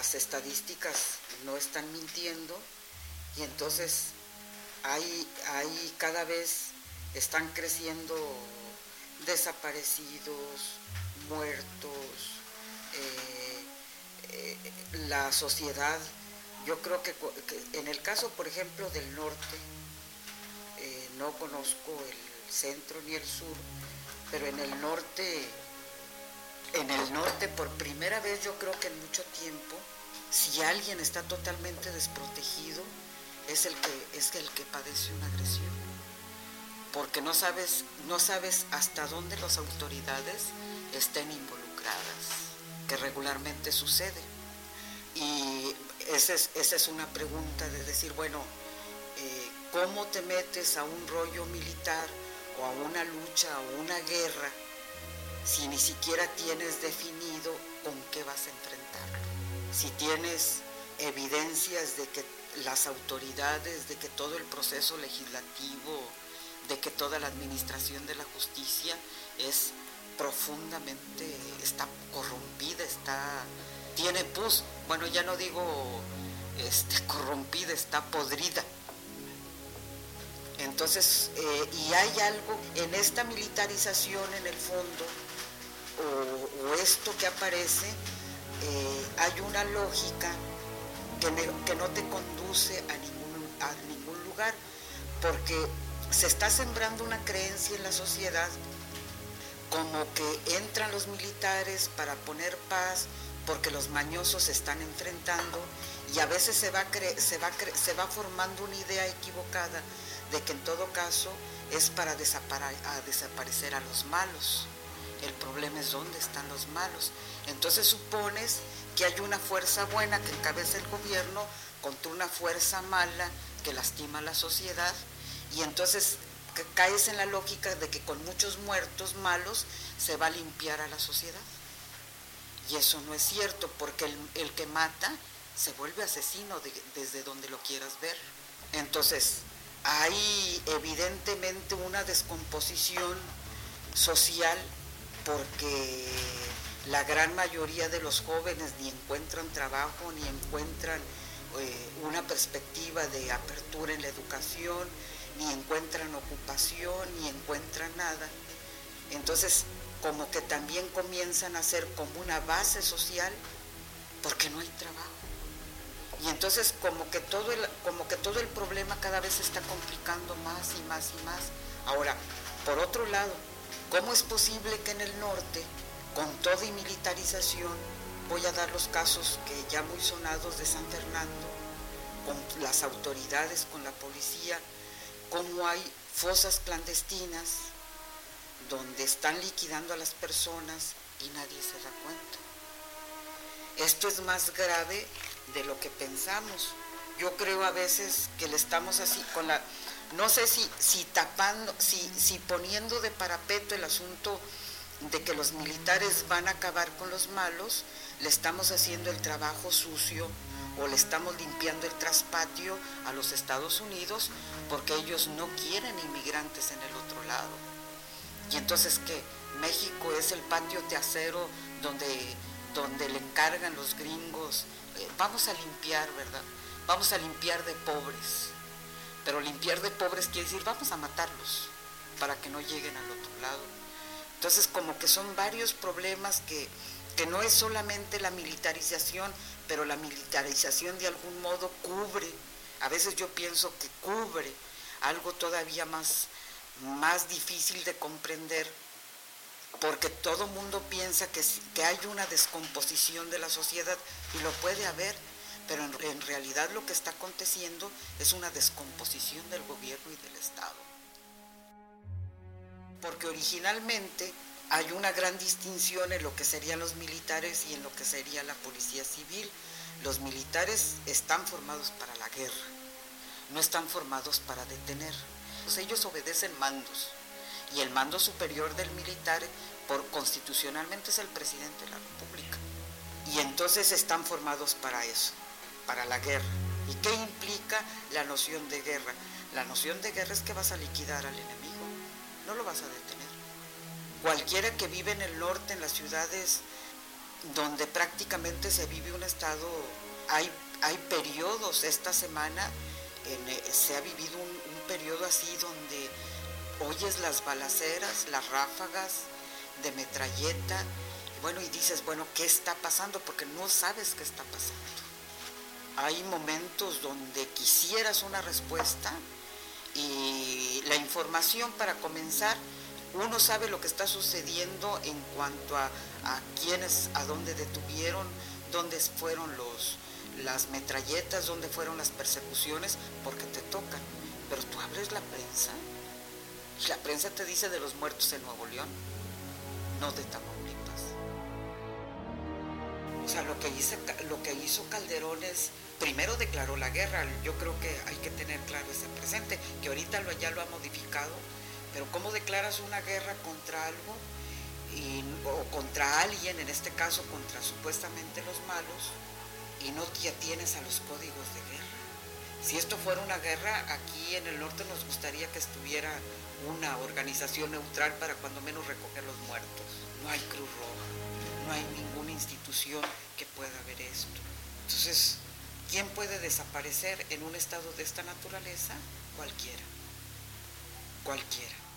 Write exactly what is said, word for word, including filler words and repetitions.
las estadísticas no están mintiendo y entonces hay, hay cada vez están creciendo desaparecidos, muertos, eh, eh, la sociedad. Yo creo que, que en el caso, por ejemplo, del norte, eh, no conozco el centro ni el sur, pero en el norte, en el norte por primera vez yo creo que en mucho tiempo, si alguien está totalmente desprotegido, es el que, es el que padece una agresión. Porque no sabes, no sabes hasta dónde las autoridades estén involucradas, que regularmente sucede. Y esa es, esa es una pregunta de decir, bueno, eh, ¿cómo te metes a un rollo militar o a una lucha o una guerra si ni siquiera tienes definido con qué vas a enfrentarlo? Si tienes evidencias de que las autoridades, de que todo el proceso legislativo, de que toda la administración de la justicia es profundamente, está corrompida, está, tiene pus, bueno, ya no digo este, corrompida, está podrida. Entonces, eh, y hay algo en esta militarización en el fondo, o, o esto que aparece, eh, hay una lógica que, ne, que no te conduce a ningún, a ningún lugar, porque se está sembrando una creencia en la sociedad como que entran los militares para poner paz porque los mañosos se están enfrentando, y a veces se va, cre- se va, cre- se va formando una idea equivocada de que en todo caso es para desapara- a desaparecer a los malos. El problema es dónde están los malos. Entonces supones que hay una fuerza buena que encabeza el gobierno contra una fuerza mala que lastima a la sociedad, y entonces caes en la lógica de que con muchos muertos malos se va a limpiar a la sociedad. Y eso no es cierto, porque el, el que mata se vuelve asesino de, desde donde lo quieras ver. Entonces, hay evidentemente una descomposición social porque la gran mayoría de los jóvenes ni encuentran trabajo, ni encuentran eh, una perspectiva de apertura en la educación, ni encuentran ocupación, ni encuentran nada. Entonces, como que también comienzan a ser como una base social porque no hay trabajo. Y entonces como que todo el, como que todo el problema cada vez se está complicando más y más y más. Ahora, por otro lado, ¿cómo es posible que en el norte, con toda y militarización, voy a dar los casos que ya muy sonados de San Fernando, con las autoridades, con la policía, cómo hay fosas clandestinas donde están liquidando a las personas y nadie se da cuenta? Esto es más grave de lo que pensamos. Yo creo a veces que le estamos así con la, no sé si, si tapando, si, si poniendo de parapeto el asunto de que los militares van a acabar con los malos, le estamos haciendo el trabajo sucio o le estamos limpiando el traspatio a los Estados Unidos porque ellos no quieren inmigrantes en el otro lado. Y entonces, ¿qué? México es el patio de acero donde, donde le encargan los gringos, eh, vamos a limpiar, ¿verdad? Vamos a limpiar de pobres. Pero limpiar de pobres quiere decir, vamos a matarlos para que no lleguen al otro lado. Entonces, como que son varios problemas que, que no es solamente la militarización, pero la militarización de algún modo cubre, a veces yo pienso que cubre algo todavía más, más difícil de comprender, porque todo mundo piensa que, que hay una descomposición de la sociedad, y lo puede haber, pero en, en realidad lo que está aconteciendo es una descomposición del gobierno y del Estado. Porque originalmente hay una gran distinción en lo que serían los militares y en lo que sería la policía civil. Los militares están formados para la guerra, no están formados para detener. Pues ellos obedecen mandos, y el mando superior del militar por, constitucionalmente es el presidente de la República. Y entonces están formados para eso, para la guerra. ¿Y qué implica la noción de guerra? La noción de guerra es que vas a liquidar al enemigo, no lo vas a detener. Cualquiera que vive en el norte, en las ciudades donde prácticamente se vive un estado, hay, hay periodos, esta semana en, se ha vivido un, un periodo así donde oyes las balaceras, las ráfagas de metralleta, y bueno, y dices, bueno, ¿qué está pasando? Porque no sabes qué está pasando. Hay momentos donde quisieras una respuesta y la información para comenzar, uno sabe lo que está sucediendo en cuanto a, a quiénes, a dónde detuvieron, dónde fueron los, las metralletas, dónde fueron las persecuciones, porque te tocan. Pero tú abres la prensa y la prensa te dice de los muertos en Nuevo León, no de Tamaulipas. O sea, lo que hizo, lo que hizo Calderón es, primero declaró la guerra. Yo creo que hay que tener claro ese presente, que ahorita lo, ya lo ha modificado, pero ¿cómo declaras una guerra contra algo y, o contra alguien, en este caso contra supuestamente los malos, y no te atienes a los códigos de guerra? Si esto fuera una guerra, aquí en el norte nos gustaría que estuviera una organización neutral para cuando menos recoger los muertos. No hay Cruz Roja, no hay ninguna institución que pueda ver esto. Entonces, ¿quién puede desaparecer en un estado de esta naturaleza? Cualquiera, cualquiera.